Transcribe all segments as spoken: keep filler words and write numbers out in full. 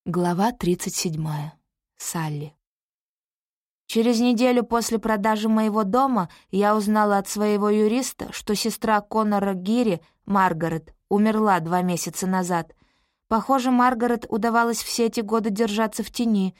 Глава тридцать седьмая. Салли. Через неделю после продажи моего дома я узнала от своего юриста, что сестра Конора Гири, Маргарет, умерла два месяца назад. Похоже, Маргарет удавалось все эти годы держаться в тени.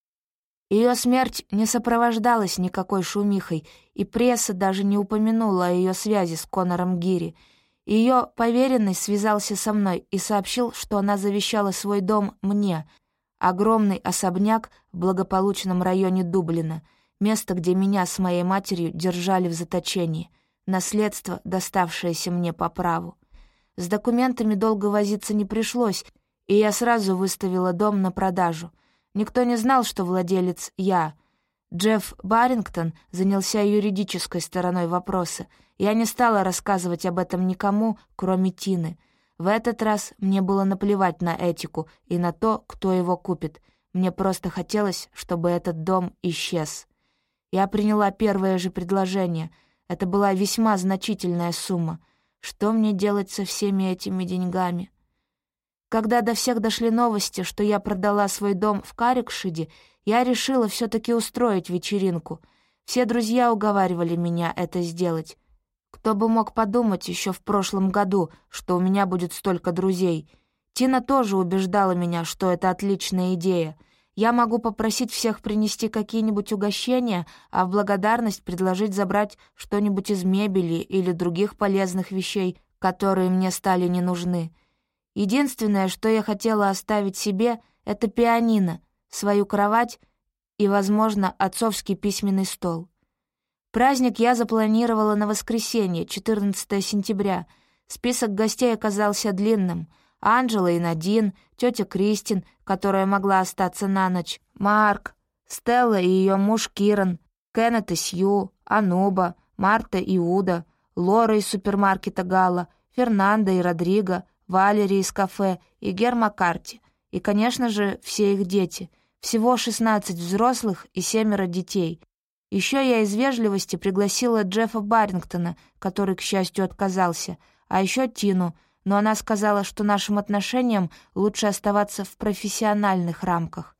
Ее смерть не сопровождалась никакой шумихой, и пресса даже не упомянула о ее связи с Конором Гири. Ее поверенный связался со мной и сообщил, что она завещала свой дом мне, огромный особняк в благополучном районе Дублина, место, где меня с моей матерью держали в заточении, наследство, доставшееся мне по праву. С документами долго возиться не пришлось, и я сразу выставила дом на продажу. Никто не знал, что владелец я. Джефф Баррингтон занялся юридической стороной вопроса. Я не стала рассказывать об этом никому, кроме Тины. В этот раз мне было наплевать на этику и на то, кто его купит. Мне просто хотелось, чтобы этот дом исчез. Я приняла первое же предложение. Это была весьма значительная сумма. Что мне делать со всеми этими деньгами? Когда до всех дошли новости, что я продала свой дом в Каррикшиде, я решила все-таки устроить вечеринку. Все друзья уговаривали меня это сделать. Кто бы мог подумать еще в прошлом году, что у меня будет столько друзей. Тина тоже убеждала меня, что это отличная идея. Я могу попросить всех принести какие-нибудь угощения, а в благодарность предложить забрать что-нибудь из мебели или других полезных вещей, которые мне стали не нужны. Единственное, что я хотела оставить себе, это пианино, свою кровать и, возможно, отцовский письменный стол. Праздник я запланировала на воскресенье, четырнадцатое сентября. Список гостей оказался длинным. Анджела и Надин, тетя Кристин, которая могла остаться на ночь, Марк, Стелла и ее муж Киран, Кеннет и Сью, Ануба, Марта и Уда, Лора из супермаркета Гала, Фернандо и Родриго, Валери из кафе и Гер Маккарти. И, конечно же, все их дети. Всего шестнадцать взрослых и семеро детей. Еще я из вежливости пригласила Джеффа Баррингтона, который, к счастью, отказался, а еще Тину, но она сказала, что нашим отношениям лучше оставаться в профессиональных рамках.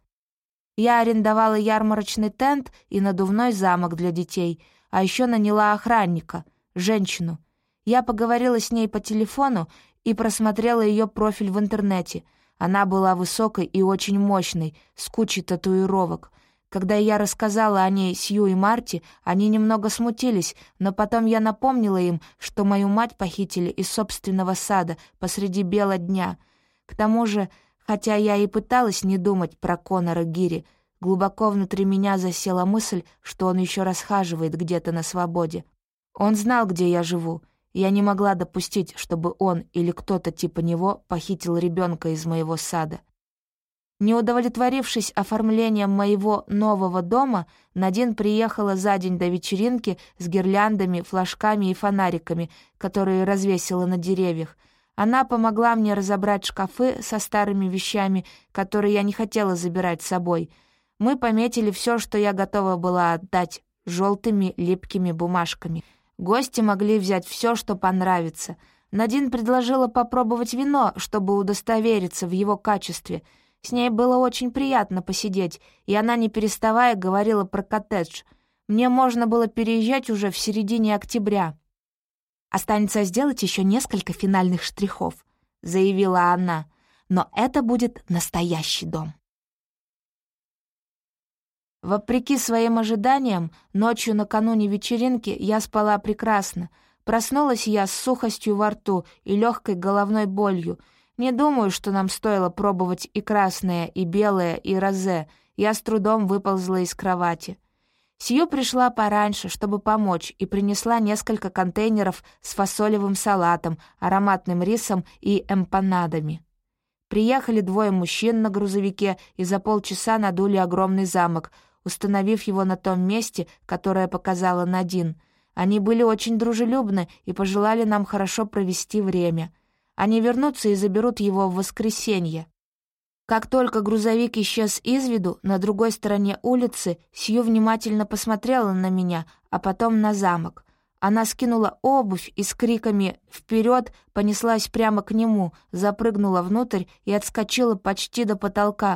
Я арендовала ярмарочный тент и надувной замок для детей, а еще наняла охранника, женщину. Я поговорила с ней по телефону и просмотрела ее профиль в интернете. Она была высокой и очень мощной, с кучей татуировок. Когда я рассказала о ней Сью и Марти, они немного смутились, но потом я напомнила им, что мою мать похитили из собственного сада посреди бела дня. К тому же, хотя я и пыталась не думать про Конора Гири, глубоко внутри меня засела мысль, что он еще расхаживает где-то на свободе. Он знал, где я живу. Я не могла допустить, чтобы он или кто-то типа него похитил ребенка из моего сада. Не удовлетворившись оформлением моего нового дома, Надин приехала за день до вечеринки с гирляндами, флажками и фонариками, которые развесила на деревьях. Она помогла мне разобрать шкафы со старыми вещами, которые я не хотела забирать с собой. Мы пометили все, что я готова была отдать, желтыми липкими бумажками. Гости могли взять все, что понравится. Надин предложила попробовать вино, чтобы удостовериться в его качестве. С ней было очень приятно посидеть, и она, не переставая, говорила про коттедж. Мне можно было переезжать уже в середине октября. «Останется сделать еще несколько финальных штрихов», — заявила она. «Но это будет настоящий дом». Вопреки своим ожиданиям, ночью накануне вечеринки я спала прекрасно. Проснулась я с сухостью во рту и легкой головной болью. Не думаю, что нам стоило пробовать и красное, и белое, и розе. Я с трудом выползла из кровати. Сью пришла пораньше, чтобы помочь, и принесла несколько контейнеров с фасолевым салатом, ароматным рисом и эмпанадами. Приехали двое мужчин на грузовике и за полчаса надули огромный замок, установив его на том месте, которое показала Надин. Они были очень дружелюбны и пожелали нам хорошо провести время. Они вернутся и заберут его в воскресенье. Как только грузовик исчез из виду, на другой стороне улицы Сью внимательно посмотрела на меня, а потом на замок. Она скинула обувь и с криками «Вперед!» понеслась прямо к нему, запрыгнула внутрь и отскочила почти до потолка.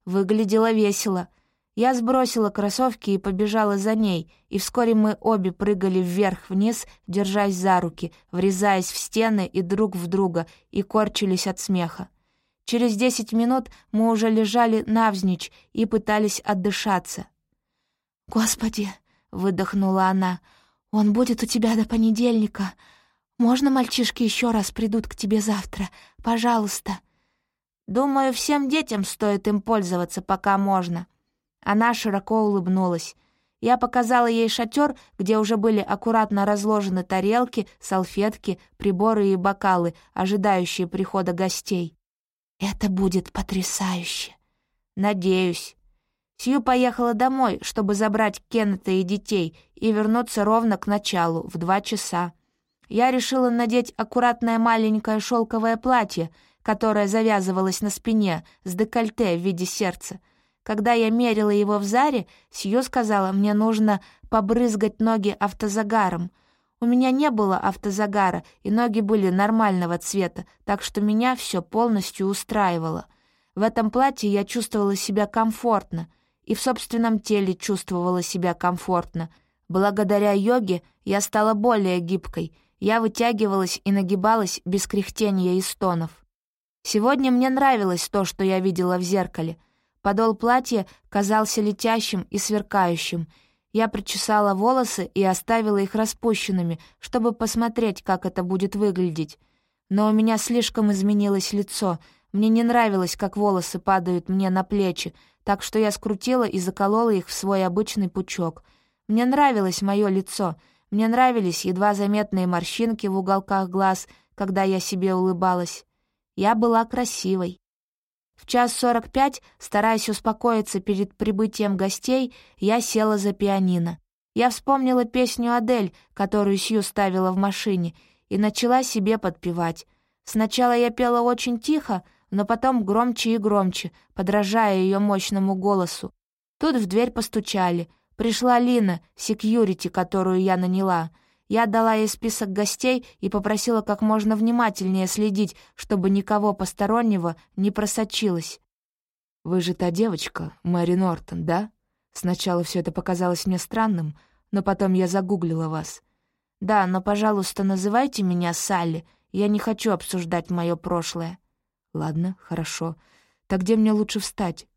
Выглядело весело. Я сбросила кроссовки и побежала за ней, и вскоре мы обе прыгали вверх-вниз, держась за руки, врезаясь в стены и друг в друга, и корчились от смеха. Через десять минут мы уже лежали навзничь и пытались отдышаться. «Господи!» — выдохнула она. «Он будет у тебя до понедельника. Можно мальчишки еще раз придут к тебе завтра? Пожалуйста». «Думаю, всем детям стоит им пользоваться, пока можно». Она широко улыбнулась. Я показала ей шатер, где уже были аккуратно разложены тарелки, салфетки, приборы и бокалы, ожидающие прихода гостей. «Это будет потрясающе!» «Надеюсь». Сью поехала домой, чтобы забрать Кеннета и детей и вернуться ровно к началу, в два часа. Я решила надеть аккуратное маленькое шелковое платье, которое завязывалось на спине с декольте в виде сердца. Когда я мерила его в Заре, Сью сказала, мне нужно побрызгать ноги автозагаром. У меня не было автозагара, и ноги были нормального цвета, так что меня все полностью устраивало. В этом платье я чувствовала себя комфортно, и в собственном теле чувствовала себя комфортно. Благодаря йоге я стала более гибкой, я вытягивалась и нагибалась без кряхтения и стонов. Сегодня мне нравилось то, что я видела в зеркале. Подол платья казался летящим и сверкающим. Я причесала волосы и оставила их распущенными, чтобы посмотреть, как это будет выглядеть. Но у меня слишком изменилось лицо. Мне не нравилось, как волосы падают мне на плечи, так что я скрутила и заколола их в свой обычный пучок. Мне нравилось мое лицо. Мне нравились едва заметные морщинки в уголках глаз, когда я себе улыбалась. Я была красивой. В час сорок пять, стараясь успокоиться перед прибытием гостей, я села за пианино. Я вспомнила песню Адель, которую Сью ставила в машине, и начала себе подпевать. Сначала я пела очень тихо, но потом громче и громче, подражая ее мощному голосу. Тут в дверь постучали. Пришла Лина, секьюрити, которую я наняла. Я дала ей список гостей и попросила как можно внимательнее следить, чтобы никого постороннего не просочилось. «Вы же та девочка, Мэри Нортон, да? Сначала все это показалось мне странным, но потом я загуглила вас». «Да, но, пожалуйста, называйте меня Салли. Я не хочу обсуждать мое прошлое». «Ладно, хорошо. Так где мне лучше встать?»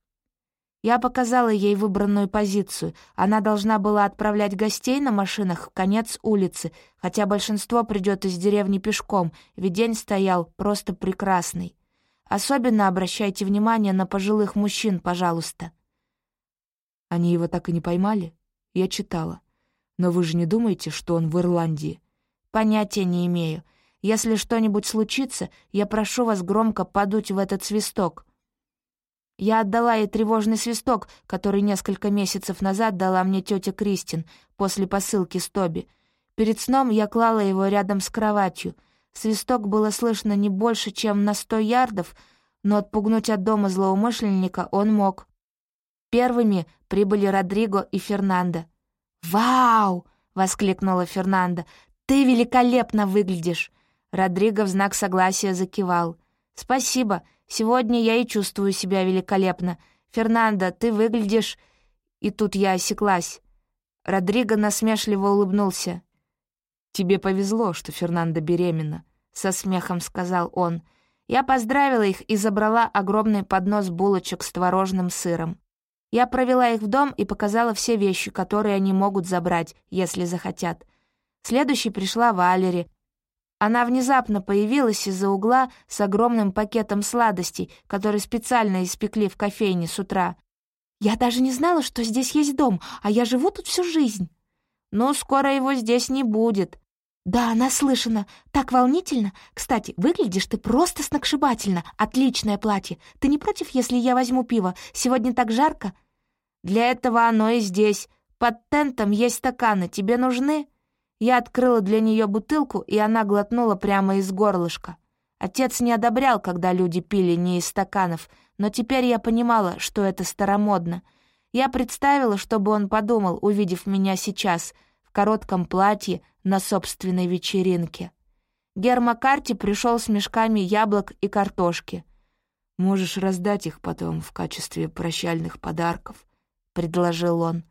Я показала ей выбранную позицию. Она должна была отправлять гостей на машинах в конец улицы, хотя большинство придет из деревни пешком, ведь день стоял просто прекрасный. Особенно обращайте внимание на пожилых мужчин, пожалуйста. Они его так и не поймали? Я читала. Но вы же не думаете, что он в Ирландии? Понятия не имею. Если что-нибудь случится, я прошу вас громко подуть в этот свисток. Я отдала ей тревожный свисток, который несколько месяцев назад дала мне тетя Кристин после посылки с Тоби. Перед сном я клала его рядом с кроватью. Свисток было слышно не больше, чем на сто ярдов, но отпугнуть от дома злоумышленника он мог. Первыми прибыли Родриго и Фернандо. «Вау!» — воскликнула Фернандо. «Ты великолепно выглядишь!» Родриго в знак согласия закивал. «Спасибо. Сегодня я и чувствую себя великолепно. Фернандо, ты выглядишь...» И тут я осеклась. Родриго насмешливо улыбнулся. «Тебе повезло, что Фернандо беременна», — со смехом сказал он. Я поздравила их и забрала огромный поднос булочек с творожным сыром. Я провела их в дом и показала все вещи, которые они могут забрать, если захотят. Следующей пришла Валери. Она внезапно появилась из-за угла с огромным пакетом сладостей, который специально испекли в кофейне с утра. «Я даже не знала, что здесь есть дом, а я живу тут всю жизнь». «Ну, скоро его здесь не будет». «Да, наслышана. Так волнительно. Кстати, выглядишь ты просто сногсшибательно. Отличное платье. Ты не против, если я возьму пиво? Сегодня так жарко». «Для этого оно и здесь. Под тентом есть стаканы. Тебе нужны?» Я открыла для нее бутылку, и она глотнула прямо из горлышка. Отец не одобрял, когда люди пили не из стаканов, но теперь я понимала, что это старомодно. Я представила, что бы он подумал, увидев меня сейчас, в коротком платье на собственной вечеринке. Гер Маккарти пришел с мешками яблок и картошки. Можешь раздать их потом в качестве прощальных подарков», — предложил он.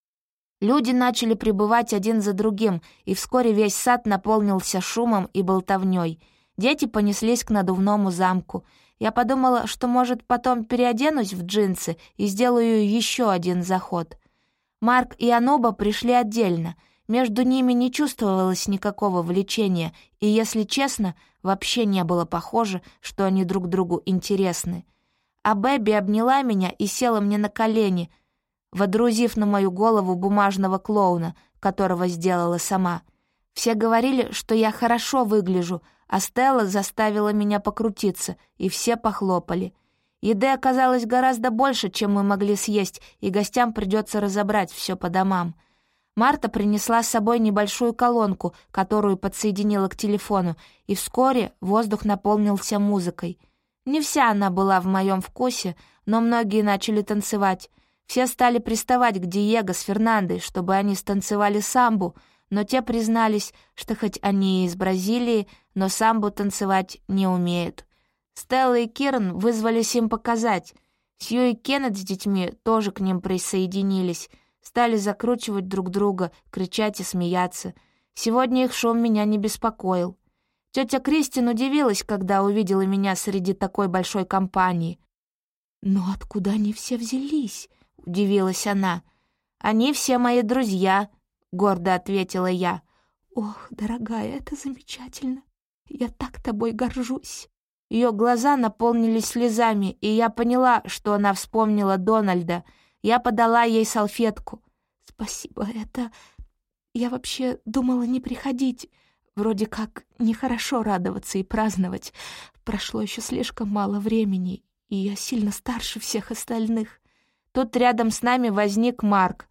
Люди начали прибывать один за другим, и вскоре весь сад наполнился шумом и болтовнёй. Дети понеслись к надувному замку. Я подумала, что, может, потом переоденусь в джинсы и сделаю еще один заход. Марк и Ануба пришли отдельно. Между ними не чувствовалось никакого влечения, и, если честно, вообще не было похоже, что они друг другу интересны. А Бэби обняла меня и села мне на колени, водрузив на мою голову бумажного клоуна, которого сделала сама. Все говорили, что я хорошо выгляжу, а Стелла заставила меня покрутиться, и все похлопали. Еды оказалось гораздо больше, чем мы могли съесть, и гостям придется разобрать все по домам. Марта принесла с собой небольшую колонку, которую подсоединила к телефону, и вскоре воздух наполнился музыкой. Не вся она была в моем вкусе, но многие начали танцевать. Все стали приставать к Диего с Фернандой, чтобы они станцевали самбу, но те признались, что хоть они и из Бразилии, но самбу танцевать не умеют. Стелла и Киран вызвались им показать. Сью и Кеннет с детьми тоже к ним присоединились, стали закручивать друг друга, кричать и смеяться. Сегодня их шум меня не беспокоил. Тетя Кристин удивилась, когда увидела меня среди такой большой компании. «Но откуда они все взялись?» — удивилась она. «Они все мои друзья», — гордо ответила я. «Ох, дорогая, это замечательно. Я так тобой горжусь». Ее глаза наполнились слезами, и я поняла, что она вспомнила Дональда. Я подала ей салфетку. «Спасибо, это... Я вообще думала не приходить. Вроде как нехорошо радоваться и праздновать. Прошло еще слишком мало времени, и я сильно старше всех остальных». Тут рядом с нами возник Марк.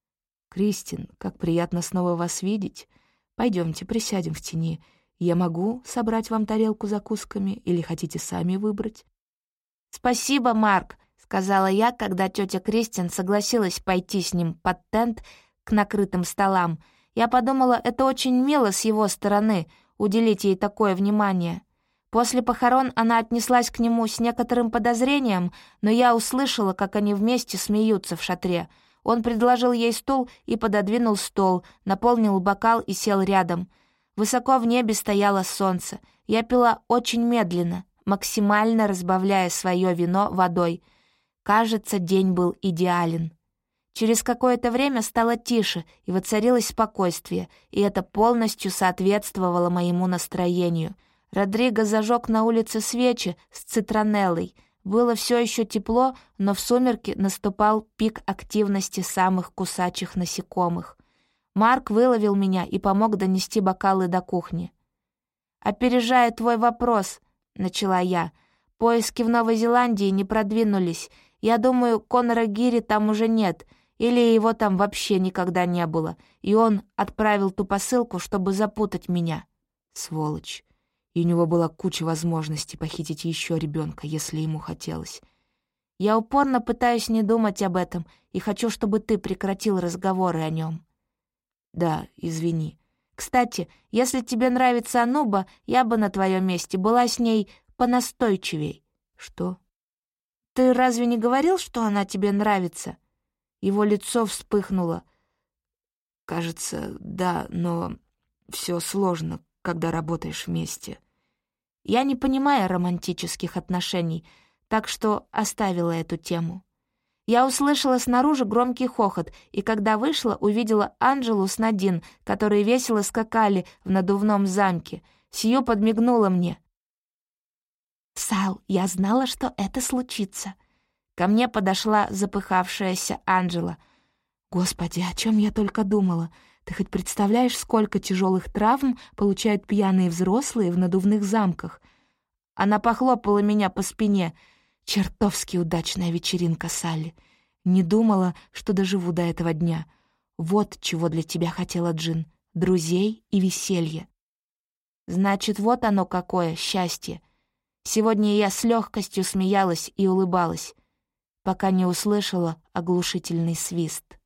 «Кристин, как приятно снова вас видеть. Пойдемте, присядем в тени. Я могу собрать вам тарелку с закусками или хотите сами выбрать?» «Спасибо, Марк», — сказала я, когда тетя Кристин согласилась пойти с ним под тент к накрытым столам. Я подумала, это очень мило с его стороны — уделить ей такое внимание. После похорон она отнеслась к нему с некоторым подозрением, но я услышала, как они вместе смеются в шатре. Он предложил ей стул и пододвинул стол, наполнил бокал и сел рядом. Высоко в небе стояло солнце. Я пила очень медленно, максимально разбавляя свое вино водой. Кажется, день был идеален. Через какое-то время стало тише, и воцарилось спокойствие, и это полностью соответствовало моему настроению. Родриго зажег на улице свечи с цитронеллой. Было все еще тепло, но в сумерки наступал пик активности самых кусачих насекомых. Марк выловил меня и помог донести бокалы до кухни. «Опережая твой вопрос», — начала я, — «поиски в Новой Зеландии не продвинулись. Я думаю, Конора Гири там уже нет, или его там вообще никогда не было, и он отправил ту посылку, чтобы запутать меня». Сволочь. И у него была куча возможностей похитить еще ребенка, если ему хотелось. Я упорно пытаюсь не думать об этом и хочу, чтобы ты прекратил разговоры о нем. Да, извини. Кстати, если тебе нравится Ануба, я бы на твоем месте была с ней понастойчивей. Что? Ты разве не говорил, что она тебе нравится? Его лицо вспыхнуло. Кажется, да, но все сложно, когда работаешь вместе. Я не понимаю романтических отношений, так что оставила эту тему. Я услышала снаружи громкий хохот, и когда вышла, увидела Анджелу с Надин, которые весело скакали в надувном замке. Сью подмигнула мне. «Сал, я знала, что это случится». Ко мне подошла запыхавшаяся Анджела. «Господи, о чем я только думала. Ты хоть представляешь, сколько тяжелых травм получают пьяные взрослые в надувных замках?» Она похлопала меня по спине. «Чертовски удачная вечеринка, Салли. Не думала, что доживу до этого дня. Вот чего для тебя хотела Джин. Друзей и веселье». Значит, вот оно какое счастье. Сегодня я с легкостью смеялась и улыбалась, пока не услышала оглушительный свист.